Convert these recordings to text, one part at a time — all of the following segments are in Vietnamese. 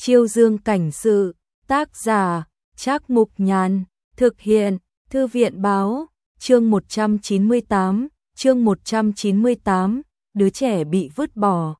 Chiêu Dương cảnh sự, tác giả, Trác Mục Nhàn, thực hiện, Thư viện báo, chương 198, đứa trẻ bị vứt bỏ.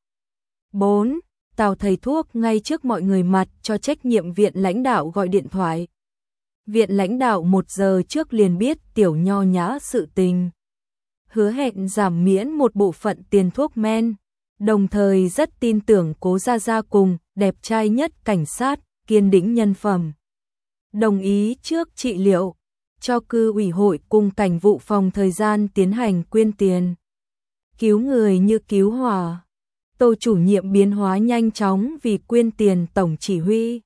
4. Tào thầy thuốc ngay trước mọi người mặt cho trách nhiệm viện lãnh đạo gọi điện thoại. Viện lãnh đạo 1 giờ trước liền biết Tiểu Nho Nhã sự tình. Hứa hẹn giảm miễn một bộ phận tiền thuốc men, đồng thời rất tin tưởng Cố Gia Gia cùng đẹp trai nhất cảnh sát, kiên đĩnh nhân phẩm. Đồng ý trước trị liệu, cho cư ủy hội cùng cảnh vụ phòng thời gian tiến hành quyên tiền. Cứu người như cứu hỏa. Tô chủ nhiệm biến hóa nhanh chóng vì quyên tiền tổng chỉ huy.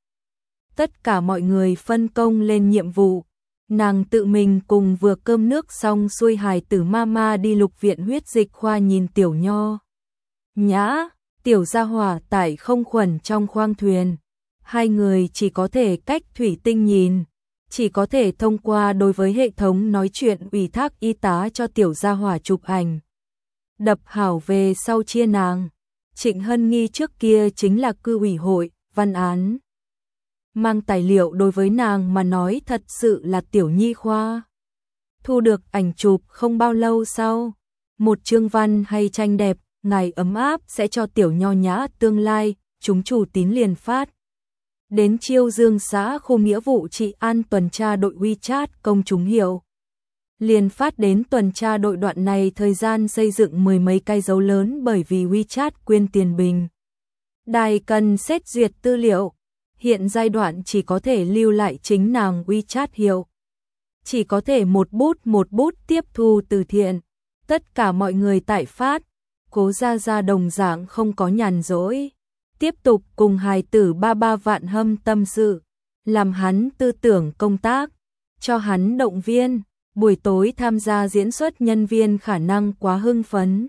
Tất cả mọi người phân công lên nhiệm vụ. Nàng tự mình cùng vừa cơm nước xong xuôi hài tử mama đi Lục viện huyết dịch khoa nhìn Tiểu Nho Nhã, Tiểu Gia Hỏa tải không khuẩn trong khoang thuyền. Hai người chỉ có thể cách thủy tinh nhìn, chỉ có thể thông qua đối với hệ thống nói chuyện ủy thác y tá cho Tiểu Gia Hỏa chụp ảnh. Đập hảo về sau chia nàng. Trịnh Hân Nghi trước kia chính là cư ủy hội, văn án. Mang tài liệu đối với nàng mà nói thật sự là tiểu nhi khoa. Thu được ảnh chụp không bao lâu sau, một chương văn hay tranh đẹp, ngày ấm áp sẽ cho Tiểu Nho Nhã tương lai, chúng chủ tín liền phát. Đến Chiêu Dương xã khu nghĩa vụ trị an tuần tra đội WeChat công chúng hiệu. Liền phát đến tuần tra đội đoạn này thời gian xây dựng 10 mấy cái dấu lớn bởi vì WeChat quyên tiền bình. Đài cần xét duyệt tư liệu. Hiện giai đoạn chỉ có thể lưu lại chính nàng WeChat hiệu. Chỉ có thể một bút tiếp thu từ thiện. Tất cả mọi người tại phát. Cố Gia Gia đồng dạng không có nhàn rỗi. Tiếp tục cùng hài tử 33 vạn hâm tâm sự. Làm hắn tư tưởng công tác. Cho hắn động viên. Buổi tối tham gia diễn xuất nhân viên khả năng quá hưng phấn.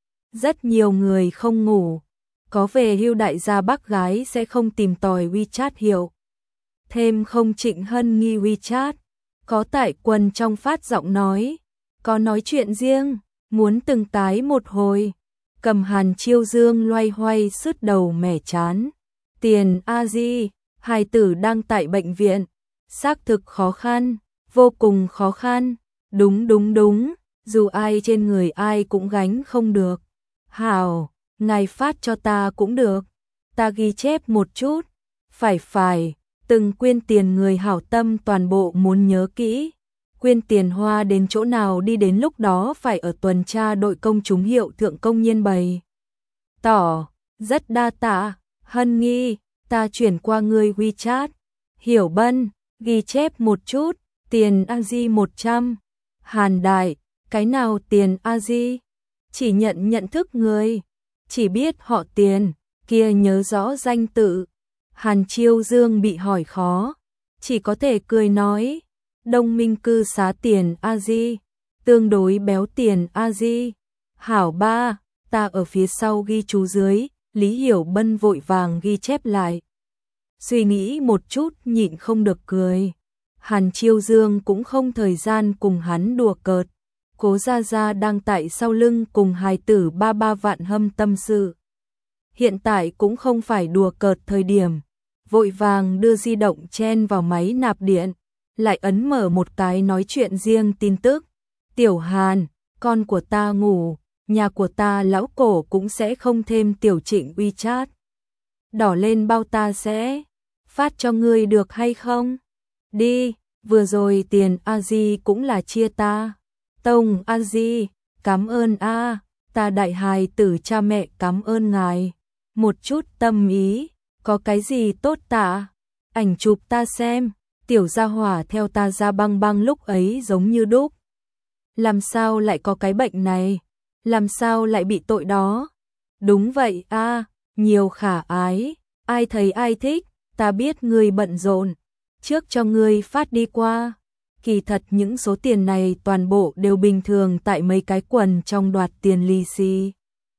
Rất nhiều người không ngủ. Có về hưu đại gia bác gái sẽ không tìm tòi WeChat hiệu. Thêm không Trịnh Hân Nghi WeChat. Có tại quần trong phát giọng nói. Có nói chuyện riêng. Muốn từng tái một hồi. Cầm Hàn Chiêu Dương loay hoay sứt đầu mẻ chán. Tiền A-di. Hài tử đang tại bệnh viện. Xác thực khó khăn. Vô cùng khó khăn. Đúng. Dù ai trên người ai cũng gánh không được. Hảo. Ngài phát cho ta cũng được. Ta ghi chép một chút. Phải. Từng quyên tiền người hảo tâm toàn bộ muốn nhớ kỹ. Quyên tiền hoa đến chỗ nào đi đến lúc đó phải ở tuần tra đội công chúng hiệu thượng công nhiên bày. Tỏ. Rất đa tạ. Hân Nghi. Ta chuyển qua người WeChat. Hiểu Bân. Ghi chép một chút. Tiền A-di 100. Hàn Đại. Cái nào tiền A-di? Chỉ nhận thức người. Chỉ biết họ Tiền, kia nhớ rõ danh tự. Hàn Chiêu Dương bị hỏi khó, chỉ có thể cười nói. Đông Minh cư xá Tiền A-di, tương đối béo Tiền A-di. Hảo ba, ta ở phía sau ghi chú dưới, Lý Hiểu Bân vội vàng ghi chép lại. Suy nghĩ một chút nhịn không được cười. Hàn Chiêu Dương cũng không thời gian cùng hắn đùa cợt. Cố Gia Gia đang tại sau lưng cùng hài tử 33 vạn hâm tâm sự. Hiện tại cũng không phải đùa cợt thời điểm. Vội vàng đưa di động chen vào máy nạp điện. Lại ấn mở một cái nói chuyện riêng tin tức. Tiểu Hàn, con của ta ngủ. Nhà của ta lão cổ cũng sẽ không thêm Tiểu Trịnh WeChat. Đỏ lên bao ta sẽ phát cho ngươi được hay không? Đi, vừa rồi tiền A-di cũng là chia ta. Tông A-di, cảm ơn a, ta đại hài tử cha mẹ cảm ơn ngài. Một chút tâm ý, có cái gì tốt tạ? Ảnh chụp ta xem, Tiểu Gia Hỏa theo ta ra băng lúc ấy giống như đúc. Làm sao lại có cái bệnh này? Làm sao lại bị tội đó? Đúng vậy a, nhiều khả ái, ai thấy ai thích, ta biết ngươi bận rộn, trước cho ngươi phát đi qua. Kỳ thật những số tiền này toàn bộ đều bình thường tại mấy cái quần trong đoạt tiền lì xì.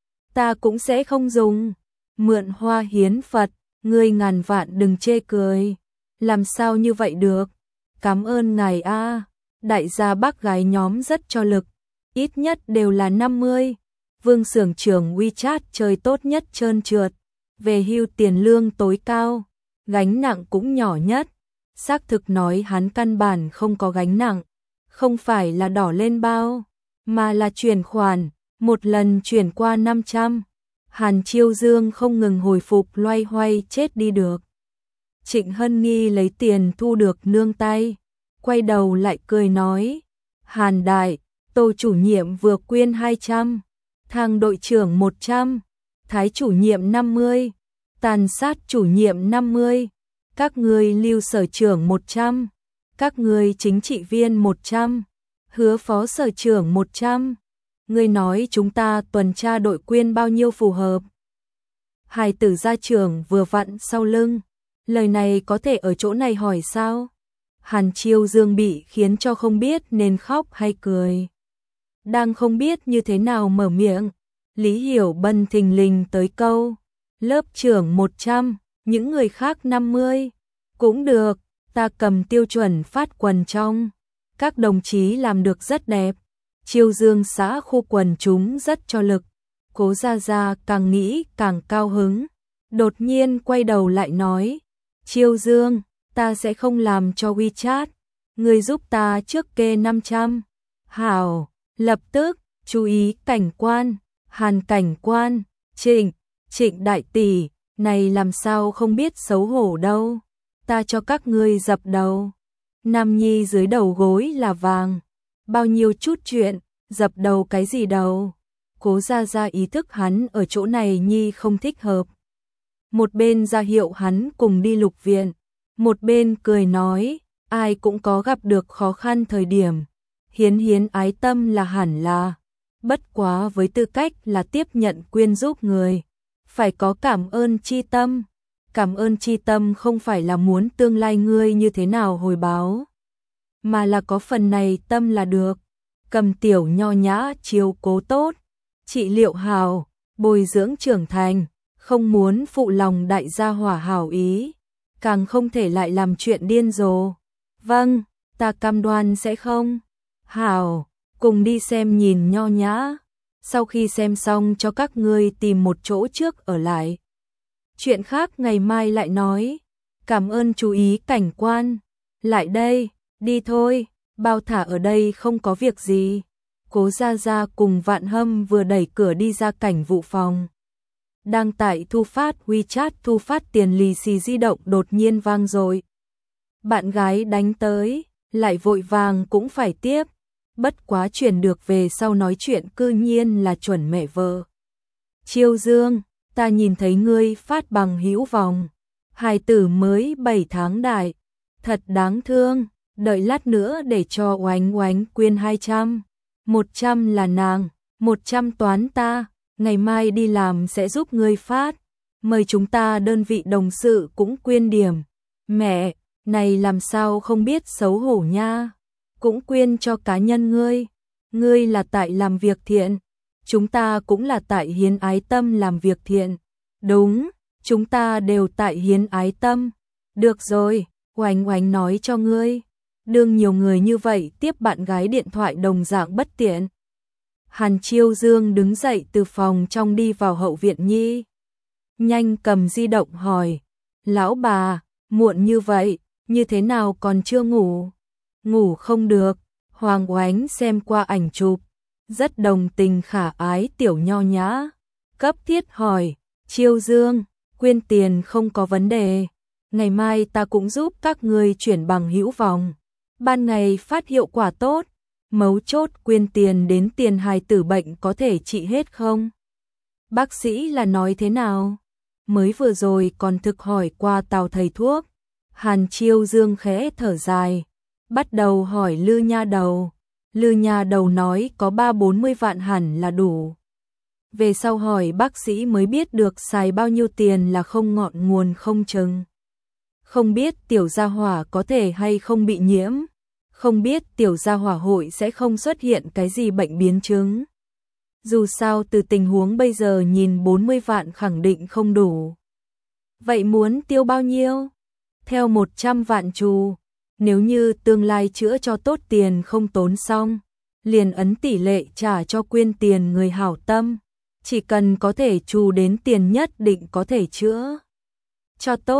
Ta cũng sẽ không dùng. Mượn hoa hiến Phật, ngươi ngàn vạn đừng chê cười. Làm sao như vậy được? Cảm ơn ngài a. Đại gia bác gái nhóm rất cho lực. Ít nhất đều là 50. Vương xưởng trưởng WeChat chơi tốt nhất trơn trượt. Về hưu tiền lương tối cao. gánh nặng cũng nhỏ nhất. Xác thực nói hắn căn bản không có gánh nặng, không phải là đỏ lên bao, mà là chuyển khoản, một lần chuyển qua 500. Hàn Chiêu Dương không ngừng hồi phục loay hoay chết đi được. Trịnh Hân Nghi lấy tiền thu được nương tay, quay đầu lại cười nói, Hàn đại, Tô chủ nhiệm vừa quyên 200, Thang đội trưởng 100, Thái chủ nhiệm 50, Tàn sát chủ nhiệm 50, các ngươi Lưu sở trưởng 100, các ngươi chính trị viên 100, Hứa phó sở trưởng 100. Ngươi nói chúng ta tuần tra đội quyên bao nhiêu phù hợp? Hài tử gia trưởng vừa vặn sau lưng, lời này có thể ở chỗ này hỏi sao? Hàn Chiêu Dương bị khiến cho không biết nên khóc hay cười. Đang không biết như thế nào mở miệng, Lý Hiểu Bân thình lình tới câu, lớp trưởng 100, những người khác 50. Cũng được, ta cầm tiêu chuẩn phát quần trong. Các đồng chí làm được rất đẹp. Chiêu Dương xã khu quần chúng rất cho lực. Cố Gia Gia càng nghĩ càng cao hứng. Đột nhiên quay đầu lại nói, Chiêu Dương, ta sẽ không làm cho WeChat. Người giúp ta trước kê 500. Hảo, lập tức, chú ý cảnh quan, Hàn cảnh quan, Trịnh đại tỷ, này làm sao không biết xấu hổ đâu. Ta cho các ngươi dập đầu. Nam Nhi dưới đầu gối là vàng. Bao nhiêu chút chuyện, dập đầu cái gì đầu. Cố Gia Gia ý thức hắn ở chỗ này Nhi không thích hợp. Một bên ra hiệu hắn cùng đi lục viện, một bên cười nói, ai cũng có gặp được khó khăn thời điểm. Hiến ái tâm là hẳn là. Bất quá với tư cách là tiếp nhận quyên giúp người, phải có cảm ơn chi tâm. Cảm ơn chi tâm không phải là muốn tương lai ngươi như thế nào hồi báo, mà là có phần này tâm là được. Cầm tiểu nho nhã chiếu cố tốt, trị liệu hào, bồi dưỡng trưởng thành, không muốn phụ lòng đại gia hỏa hảo ý, càng không thể lại làm chuyện điên rồ. Vâng, ta cam đoan sẽ không. Hảo, cùng đi xem nhìn nho nhã. Sau khi xem xong cho các ngươi tìm một chỗ trước ở lại. Chuyện khác ngày mai lại nói. Cảm ơn chú ý cảnh quan. Lại đây, đi thôi, bao thả ở đây không có việc gì. Cố Gia Gia cùng Vạn Hâm vừa đẩy cửa đi ra cảnh vụ phòng. Đang tại thu phát WeChat thu phát tiền lì xì di động đột nhiên vang rồi. Bạn gái đánh tới, lại vội vàng cũng phải tiếp. Bất quá chuyển được về sau nói chuyện cư nhiên là chuẩn mẹ vợ. Chiêu Dương, ta nhìn thấy ngươi phát bằng hữu vòng. Hài tử mới 7 tháng đại. Thật đáng thương, đợi lát nữa để cho Oánh Oánh quyên 200. 100 là nàng, 100 toán ta, ngày mai đi làm sẽ giúp ngươi phát. Mời chúng ta đơn vị đồng sự cũng quyên điểm. Mẹ, này làm sao không biết xấu hổ nha. Cũng quyên cho cá nhân ngươi. Ngươi là tại làm việc thiện. Chúng ta cũng là tại hiến ái tâm làm việc thiện. Đúng, chúng ta đều tại hiến ái tâm. Được rồi, Oánh Oánh nói cho ngươi. Đương nhiều người như vậy tiếp bạn gái điện thoại đồng dạng bất tiện. Hàn Chiêu Dương đứng dậy từ phòng trong đi vào hậu viện Nhi. Nhanh cầm di động hỏi. Lão bà, muộn như vậy, như thế nào còn chưa ngủ? Ngủ không được. Hoàng Oánh xem qua ảnh chụp, rất đồng tình khả ái tiểu nho nhã. Cấp thiết hỏi, Chiêu Dương, quyên tiền không có vấn đề. Ngày mai ta cũng giúp các ngươi chuyển bằng hữu vòng. Ban ngày phát hiệu quả tốt. Mấu chốt quyên tiền đến tiền hài tử bệnh có thể trị hết không? Bác sĩ là nói thế nào? Mới vừa rồi còn thực hỏi qua Tào thầy thuốc. Hàn Chiêu Dương khẽ thở dài, bắt đầu hỏi Lư Nha Đầu. Lư Nha Đầu nói có 30-40 vạn hẳn là đủ. Về sau hỏi bác sĩ mới biết được xài bao nhiêu tiền là không ngọn nguồn không chừng. Không biết tiểu gia hỏa có thể hay không bị nhiễm. Không biết tiểu gia hỏa hội sẽ không xuất hiện cái gì bệnh biến chứng. Dù sao từ tình huống bây giờ nhìn 40 vạn khẳng định không đủ. Vậy muốn tiêu bao nhiêu? Theo 100 vạn trù. Nếu như tương lai chữa cho tốt tiền không tốn xong, liền ấn tỷ lệ trả cho quyên tiền người hảo tâm. Chỉ cần có thể trù đến tiền nhất định có thể chữa cho tốt.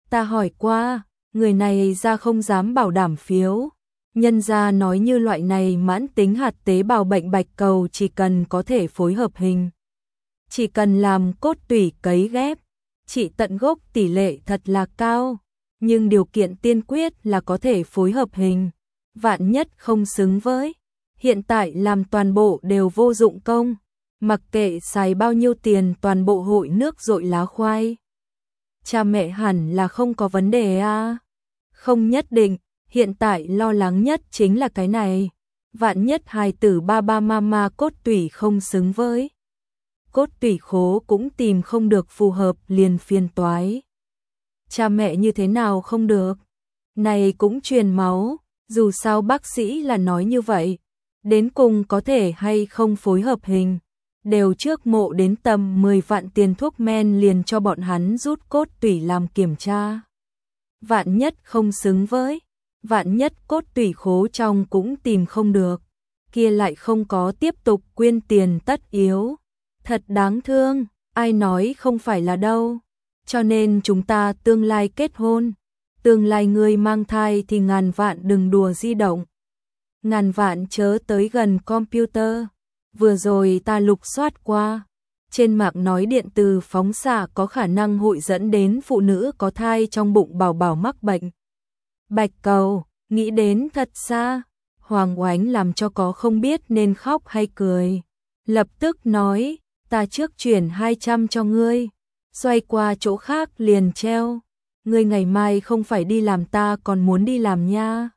Ta hỏi qua, người này ra không dám bảo đảm phiếu. Nhân gia nói như loại này mãn tính hạt tế bào bệnh bạch cầu chỉ cần có thể phối hợp hình. Chỉ cần làm cốt tủy cấy ghép, trị tận gốc tỷ lệ thật là cao. Nhưng điều kiện tiên quyết là có thể phối hợp hình. Vạn nhất không xứng với. Hiện tại làm toàn bộ đều vô dụng công. Mặc kệ xài bao nhiêu tiền toàn bộ hội nước dội lá khoai. Cha mẹ hẳn là không có vấn đề à? Không nhất định, hiện tại lo lắng nhất chính là cái này. Vạn nhất hài tử ba ba mama cốt tủy không xứng với. Cốt tủy khố cũng tìm không được phù hợp liền phiền toái. Cha mẹ như thế nào không được? Này cũng truyền máu, dù sao bác sĩ là nói như vậy. Đến cùng có thể hay không phối hợp hình. Đều trước mộ đến tầm 10 vạn tiền thuốc men liền cho bọn hắn rút cốt tủy làm kiểm tra. Vạn nhất không xứng với, vạn nhất cốt tủy khố trong cũng tìm không được, kia lại không có tiếp tục quyên tiền tất yếu. Thật đáng thương, ai nói không phải là đâu. Cho nên chúng ta tương lai kết hôn, tương lai người mang thai thì ngàn vạn đừng đùa di động. Ngàn vạn chớ tới gần computer. Vừa rồi ta lục soát qua, trên mạng nói điện từ phóng xạ có khả năng hội dẫn đến phụ nữ có thai trong bụng bảo bảo mắc bệnh bạch cầu, nghĩ đến thật xa. Hoàng Oánh làm cho có không biết nên khóc hay cười. Lập tức nói, ta trước chuyển 200 cho ngươi, xoay qua chỗ khác liền treo. Ngươi ngày mai không phải đi làm ta còn muốn đi làm nha.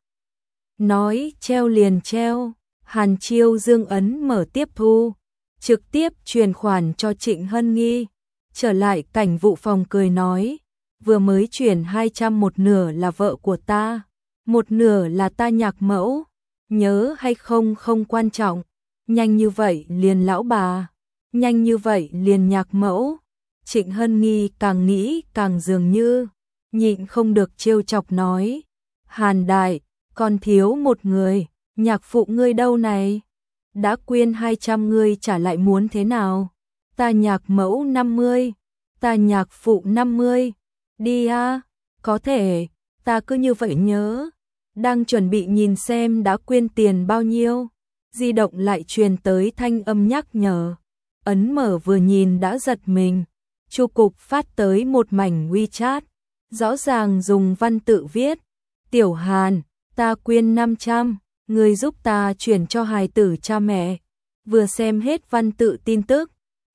Nói treo liền treo. Hàn Chiêu Dương ấn mở tiếp thu, trực tiếp truyền khoản cho Trịnh Hân Nghi. Trở lại cảnh vụ phòng cười nói, vừa mới chuyển 200 một nửa là vợ của ta, một nửa là ta nhạc mẫu, nhớ hay không không quan trọng, nhanh như vậy liền lão bà, nhanh như vậy liền nhạc mẫu. Trịnh Hân Nghi càng nghĩ càng dường như, nhịn không được trêu chọc nói, Hàn đại, còn thiếu một người. Nhạc phụ ngươi đâu này? Đã quyên 200 ngươi trả lại muốn thế nào? Ta nhạc mẫu 50, ta nhạc phụ 50. Đi à, có thể, ta cứ như vậy nhớ. Đang chuẩn bị nhìn xem đã quyên tiền bao nhiêu. Di động lại truyền tới thanh âm nhắc nhở. Ấn mở vừa nhìn đã giật mình. Chu cục phát tới một mảnh WeChat. Rõ ràng dùng văn tự viết. Tiểu Hàn, ta quyên 500. Người giúp ta chuyển cho hài tử cha mẹ. Vừa xem hết văn tự tin tức,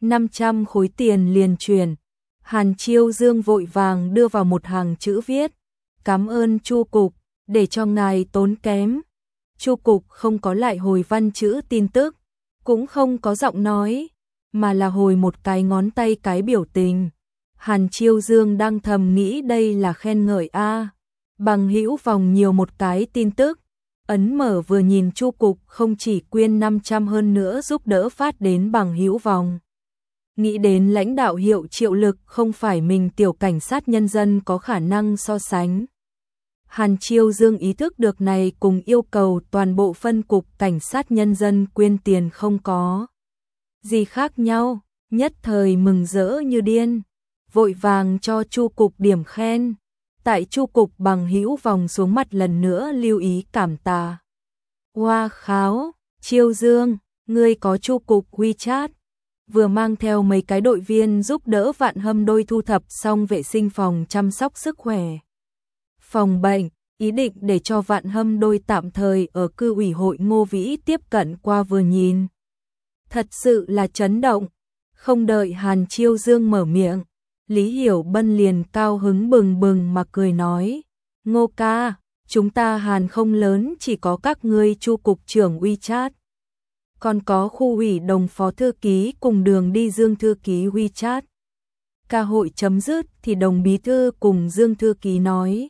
500 khối tiền liền chuyển. Hàn Chiêu Dương vội vàng đưa vào một hàng chữ viết, cảm ơn Chu cục, để cho ngài tốn kém. Chu cục không có lại hồi văn chữ tin tức, cũng không có giọng nói, mà là hồi một cái ngón tay cái biểu tình. Hàn Chiêu Dương đang thầm nghĩ đây là khen ngợi a. Bằng hữu vòng nhiều một cái tin tức. Ấn mở vừa nhìn Chu cục không chỉ quyên 500 hơn nữa giúp đỡ phát đến bằng hữu vòng. Nghĩ đến lãnh đạo hiệu triệu lực không phải mình tiểu cảnh sát nhân dân có khả năng so sánh. Hàn Chiêu Dương ý thức được này cùng yêu cầu toàn bộ phân cục cảnh sát nhân dân quyên tiền không có gì khác nhau, nhất thời mừng rỡ như điên, vội vàng cho Chu cục điểm khen. Tại Chu cục bằng hữu vòng xuống mặt lần nữa lưu ý cảm tạ. Hoa kháo, Chiêu Dương, ngươi có Chu cục WeChat. Vừa mang theo mấy cái đội viên giúp đỡ Vạn Hâm đôi thu thập xong vệ sinh phòng chăm sóc sức khỏe. Phòng bệnh, ý định để cho Vạn Hâm đôi tạm thời ở cư ủy hội Ngô Vĩ tiếp cận qua vừa nhìn. Thật sự là chấn động, không đợi Hàn Chiêu Dương mở miệng. Lý Hiểu Bân liền cao hứng bừng bừng mà cười nói, Ngô ca, chúng ta Hàn không lớn chỉ có các ngươi Chu cục trưởng WeChat. Còn có khu ủy đồng phó thư ký cùng đường đi Dương thư ký WeChat. Ca hội chấm dứt thì đồng bí thư cùng Dương thư ký nói,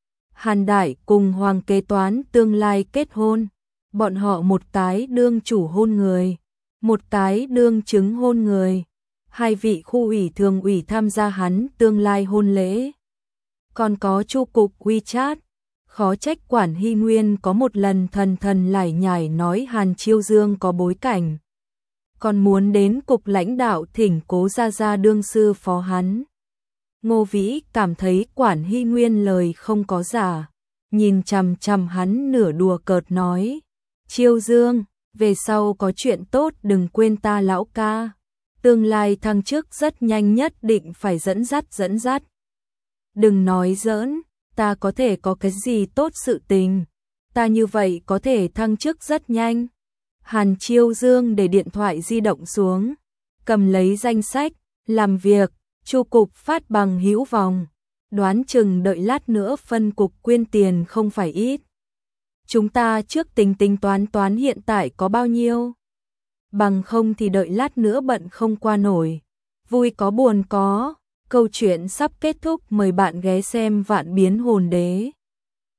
Hàn đại cùng Hoàng kế toán tương lai kết hôn. Bọn họ một cái đương chủ hôn người, một cái đương chứng hôn người. Hai vị khu ủy thường ủy tham gia hắn tương lai hôn lễ. Còn có Chu cục WeChat, khó trách quản Hy Nguyên có một lần thần lải nhải nói Hàn Chiêu Dương có bối cảnh. Còn muốn đến cục lãnh đạo thỉnh Cố Gia Gia đương sư phó hắn. Ngô Vĩ cảm thấy Quản Hy Nguyên lời không có giả, nhìn chằm chằm hắn nửa đùa cợt nói, Chiêu Dương, về sau có chuyện tốt đừng quên ta lão ca, tương lai thăng chức rất nhanh nhất định phải dẫn dắt. Đừng nói giỡn, ta có thể có cái gì tốt sự tình, ta như vậy có thể thăng chức rất nhanh. Hàn Chiêu Dương để điện thoại di động xuống, cầm lấy danh sách, làm việc, chu cục phát bằng hữu vòng, đoán chừng đợi lát nữa phân cục quyên tiền không phải ít. Chúng ta trước tính toán hiện tại có bao nhiêu, bằng không thì đợi lát nữa bận không qua nổi. Vui có buồn có, câu chuyện sắp kết thúc, mời bạn ghé xem Vạn Biến Hồn Đế.